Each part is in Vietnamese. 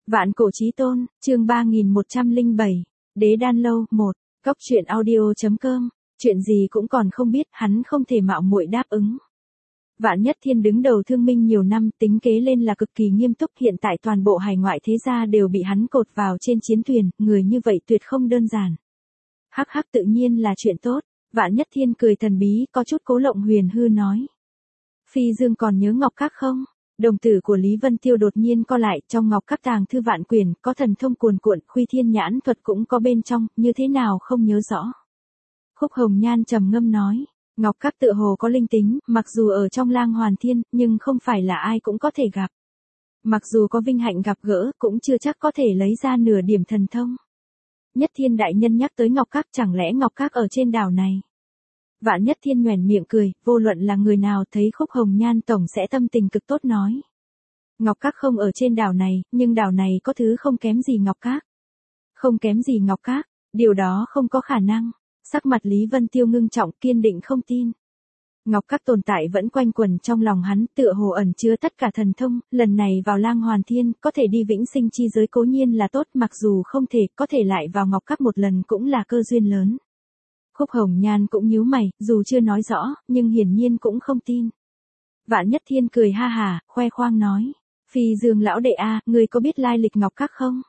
Vạn cổ chí tôn, chương 3107, Đế Đan Lâu, 1, Cóc truyện audio.com, chuyện gì cũng còn không biết, hắn không thể mạo muội đáp ứng. Vạn Nhất Thiên đứng đầu Thương Minh nhiều năm, tính kế lên là cực kỳ nghiêm túc, hiện tại toàn bộ hải ngoại thế gia đều bị hắn cột vào trên chiến thuyền, người như vậy tuyệt không đơn giản. Hắc hắc, tự nhiên là chuyện tốt. Vạn Nhất Thiên cười thần bí, có chút cố lộng huyền hư nói. Phi Dương còn nhớ Ngọc Các không? Đồng tử của Lý Vân Tiêu đột nhiên co lại, trong Ngọc Các tàng thư vạn quyển, có thần thông cuồn cuộn, Khuy Thiên nhãn thuật cũng có bên trong, như thế nào không nhớ rõ. Khúc Hồng Nhan trầm ngâm nói, Ngọc Các tựa hồ có linh tính, mặc dù ở trong Lang Hoàn Thiên, nhưng không phải là ai cũng có thể gặp. Mặc dù có vinh hạnh gặp gỡ, cũng chưa chắc có thể lấy ra nửa điểm thần thông. Nhất Thiên đại nhân nhắc tới Ngọc Các, chẳng lẽ Ngọc Các ở trên đảo này? Vạn Nhất Thiên nhoẻn miệng cười, vô luận là người nào thấy Khúc Hồng Nhan tổng sẽ tâm tình cực tốt nói. Ngọc Các không ở trên đảo này, nhưng đảo này có thứ không kém gì Ngọc Các. Không kém gì Ngọc Các, điều đó không có khả năng. Sắc mặt Lý Vân Tiêu ngưng trọng, kiên định không tin. Ngọc Các tồn tại vẫn quanh quẩn trong lòng hắn, tựa hồ ẩn chứa tất cả thần thông, lần này vào Lang Hoàn Thiên, có thể đi vĩnh sinh chi giới cố nhiên là tốt, mặc dù không thể, có thể lại vào Ngọc Các một lần cũng là cơ duyên lớn. Khúc Hồng Nhan cũng nhíu mày, dù chưa nói rõ, nhưng hiển nhiên cũng không tin. Vạn Nhất Thiên cười ha hà, khoe khoang nói, Phi Dương lão đệ a, ngươi có biết lai lịch Ngọc Các không?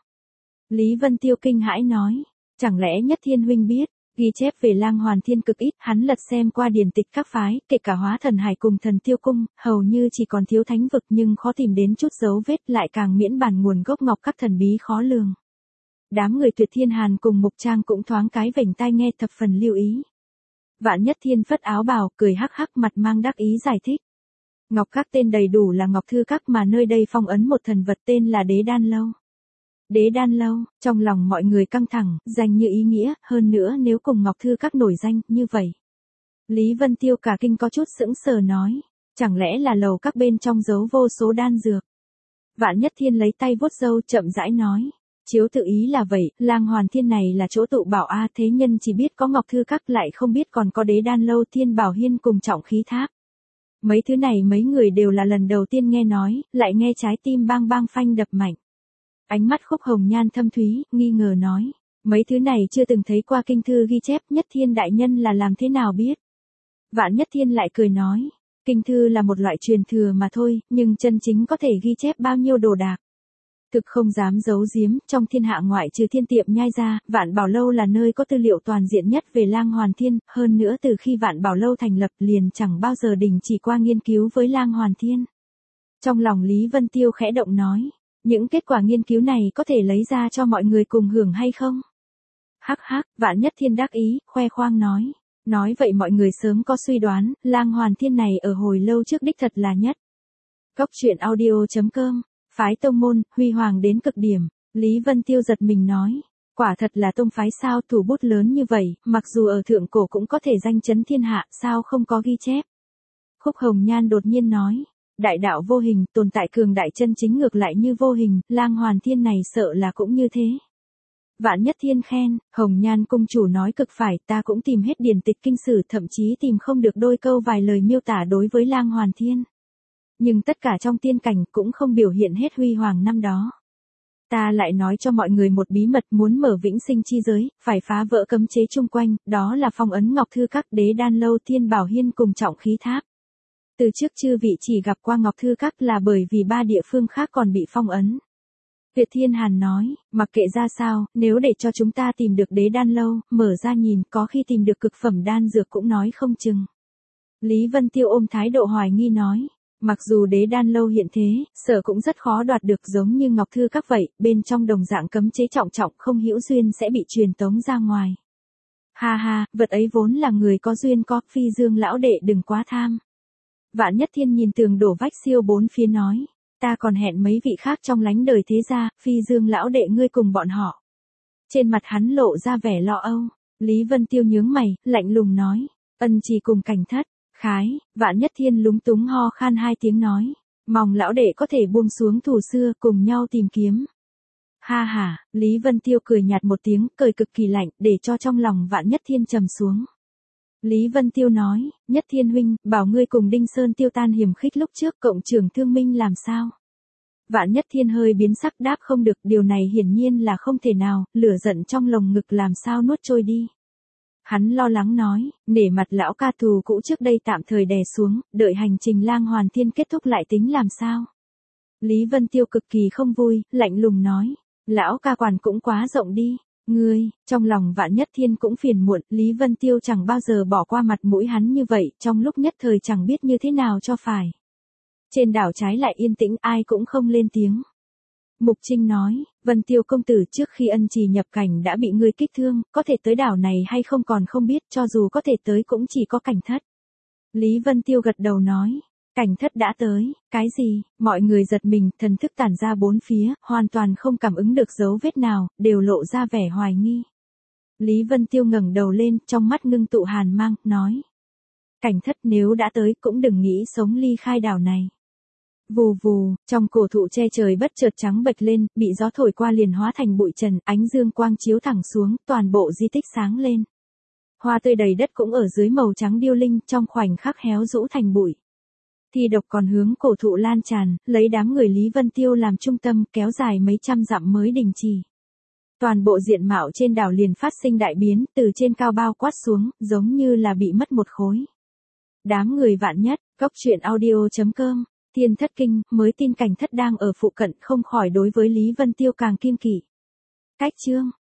Lý Vân Tiêu kinh hãi nói, chẳng lẽ Nhất Thiên huynh biết? Ghi chép về Lang Hoàn Thiên cực ít, hắn lật xem qua điển tịch các phái, kể cả Hóa Thần Hải cùng Thần Tiêu Cung, hầu như chỉ còn thiếu thánh vực nhưng khó tìm đến chút dấu vết, lại càng miễn bàn nguồn gốc Ngọc Các thần bí khó lường. Đám người Tuyệt Thiên Hàn cùng Mục Trang cũng thoáng cái vểnh tai nghe thập phần lưu ý. Vạn Nhất Thiên phất áo bào, cười hắc hắc, mặt mang đắc ý giải thích. Ngọc Các tên đầy đủ là Ngọc Thư Các, mà nơi đây phong ấn một thần vật tên là Đế Đan Lâu. Đế Đan Lâu, trong lòng mọi người căng thẳng, danh như ý nghĩa, hơn nữa nếu cùng Ngọc Thư Các nổi danh, như vậy. Lý Vân Tiêu cả kinh có chút sững sờ nói, chẳng lẽ là lầu các bên trong giấu vô số đan dược. Vạn Nhất Thiên lấy tay vuốt râu chậm rãi nói, chiếu tự ý là vậy, Lang Hoàn Thiên này là chỗ tụ bảo a, thế nhân chỉ biết có Ngọc Thư Các lại không biết còn có Đế Đan Lâu, Thiên Bảo Hiên cùng Trọng Khí Tháp. Mấy thứ này mấy người đều là lần đầu tiên nghe nói, lại nghe trái tim bang bang phanh đập mạnh. Ánh mắt Khúc Hồng Nhan thâm thúy, nghi ngờ nói, mấy thứ này chưa từng thấy qua kinh thư ghi chép, Nhất Thiên đại nhân là làm thế nào biết? Vạn Nhất Thiên lại cười nói, kinh thư là một loại truyền thừa mà thôi, nhưng chân chính có thể ghi chép bao nhiêu đồ đạc. Thực không dám giấu giếm, trong thiên hạ ngoại trừ Thiên Tiệm Nhai ra, Vạn Bảo Lâu là nơi có tư liệu toàn diện nhất về Lang Hoàn Thiên, hơn nữa từ khi Vạn Bảo Lâu thành lập liền chẳng bao giờ đình chỉ qua nghiên cứu với Lang Hoàn Thiên. Trong lòng Lý Vân Tiêu khẽ động nói, những kết quả nghiên cứu này có thể lấy ra cho mọi người cùng hưởng hay không? Hắc hắc, Vạn Nhất Thiên đắc ý, khoe khoang nói. Nói vậy mọi người sớm có suy đoán, Lang Hoàn Thiên này ở hồi lâu trước đích thật là nhất. Cóc truyện audio.com, phái tông môn, huy hoàng đến cực điểm. Lý Vân Tiêu giật mình nói, quả thật là tông phái sao, thủ bút lớn như vậy, mặc dù ở thượng cổ cũng có thể danh chấn thiên hạ, sao không có ghi chép? Khúc Hồng Nhan đột nhiên nói, đại đạo vô hình, tồn tại cường đại chân chính ngược lại như vô hình, Lang Hoàn Thiên này sợ là cũng như thế. Vạn Nhất Thiên khen, Hồng Nhan cung chủ nói cực phải, ta cũng tìm hết điển tịch kinh sử, thậm chí tìm không được đôi câu vài lời miêu tả đối với Lang Hoàn Thiên. Nhưng tất cả trong tiên cảnh cũng không biểu hiện hết huy hoàng năm đó. Ta lại nói cho mọi người một bí mật, muốn mở vĩnh sinh chi giới, phải phá vỡ cấm chế chung quanh, đó là phong ấn Ngọc Thư Các, Đế Đan Lâu, Thiên Bảo Hiên cùng Trọng Khí Tháp. Từ trước chư vị chỉ gặp qua Ngọc Thư Các là bởi vì 3 địa phương khác còn bị phong ấn. Tuyệt Thiên Hàn nói, mặc kệ ra sao, nếu để cho chúng ta tìm được Đế Đan Lâu, mở ra nhìn, có khi tìm được cực phẩm đan dược cũng nói không chừng. Lý Vân Tiêu ôm thái độ hoài nghi nói, mặc dù Đế Đan Lâu hiện thế, sợ cũng rất khó đoạt được, giống như Ngọc Thư Các vậy, bên trong đồng dạng cấm chế trọng trọng không hữu duyên sẽ bị truyền tống ra ngoài. Ha ha, vật ấy vốn là người có duyên có, Phi Dương lão đệ đừng quá tham. Vạn Nhất Thiên nhìn tường đổ vách siêu bốn phía nói, ta còn hẹn mấy vị khác trong lánh đời thế gia, Phi Dương lão đệ ngươi cùng bọn họ. Trên mặt hắn lộ ra vẻ lo âu, Lý Vân Tiêu nhướng mày, lạnh lùng nói, ân trì cùng Cảnh Thất, khái, Vạn Nhất Thiên lúng túng ho khan 2 tiếng nói, mong lão đệ có thể buông xuống thù xưa, cùng nhau tìm kiếm. Ha ha, Lý Vân Tiêu cười nhạt một tiếng, cười cực kỳ lạnh, để cho trong lòng Vạn Nhất Thiên trầm xuống. Lý Vân Tiêu nói, Nhất Thiên huynh, bảo ngươi cùng Đinh Sơn tiêu tan hiểm khích lúc trước, cộng trưởng Thương Minh làm sao? Vạn Nhất Thiên hơi biến sắc đáp không được, điều này hiển nhiên là không thể nào, lửa giận trong lồng ngực làm sao nuốt trôi đi. Hắn lo lắng nói, nể mặt lão ca thù cũ trước đây tạm thời đè xuống, đợi hành trình Lang Hoàn Thiên kết thúc lại tính làm sao. Lý Vân Tiêu cực kỳ không vui, lạnh lùng nói, lão ca quản cũng quá rộng đi. Ngươi, trong lòng Vạn Nhất Thiên cũng phiền muộn, Lý Vân Tiêu chẳng bao giờ bỏ qua mặt mũi hắn như vậy, trong lúc nhất thời chẳng biết như thế nào cho phải. Trên đảo trái lại yên tĩnh, ai cũng không lên tiếng. Mục Trinh nói, Vân Tiêu công tử trước khi ân trì nhập cảnh đã bị ngươi kích thương, có thể tới đảo này hay không còn không biết, cho dù có thể tới cũng chỉ có Cảnh Thất. Lý Vân Tiêu gật đầu nói, Cảnh Thất đã tới, cái gì, mọi người giật mình, thần thức tản ra bốn phía, hoàn toàn không cảm ứng được dấu vết nào, đều lộ ra vẻ hoài nghi. Lý Vân Tiêu ngẩng đầu lên, trong mắt ngưng tụ hàn mang, nói. Cảnh Thất nếu đã tới cũng đừng nghĩ sống ly khai đảo này. Vù vù, trong cổ thụ che trời bất chợt trắng bệch lên, bị gió thổi qua liền hóa thành bụi trần, ánh dương quang chiếu thẳng xuống, toàn bộ di tích sáng lên. Hoa tươi đầy đất cũng ở dưới màu trắng điêu linh, trong khoảnh khắc héo rũ thành bụi. Thi độc còn hướng cổ thụ lan tràn, lấy đám người Lý Vân Tiêu làm trung tâm, kéo dài mấy trăm dặm mới đình chỉ. Toàn bộ diện mạo trên đảo liền phát sinh đại biến, từ trên cao bao quát xuống, giống như là bị mất một khối. Đám người Vạn Nhất, Cốc Truyện Audio.com, Thiên thất kinh, mới tin Cảnh Thất đang ở phụ cận, không khỏi đối với Lý Vân Tiêu càng kiêng kỵ. Cách chương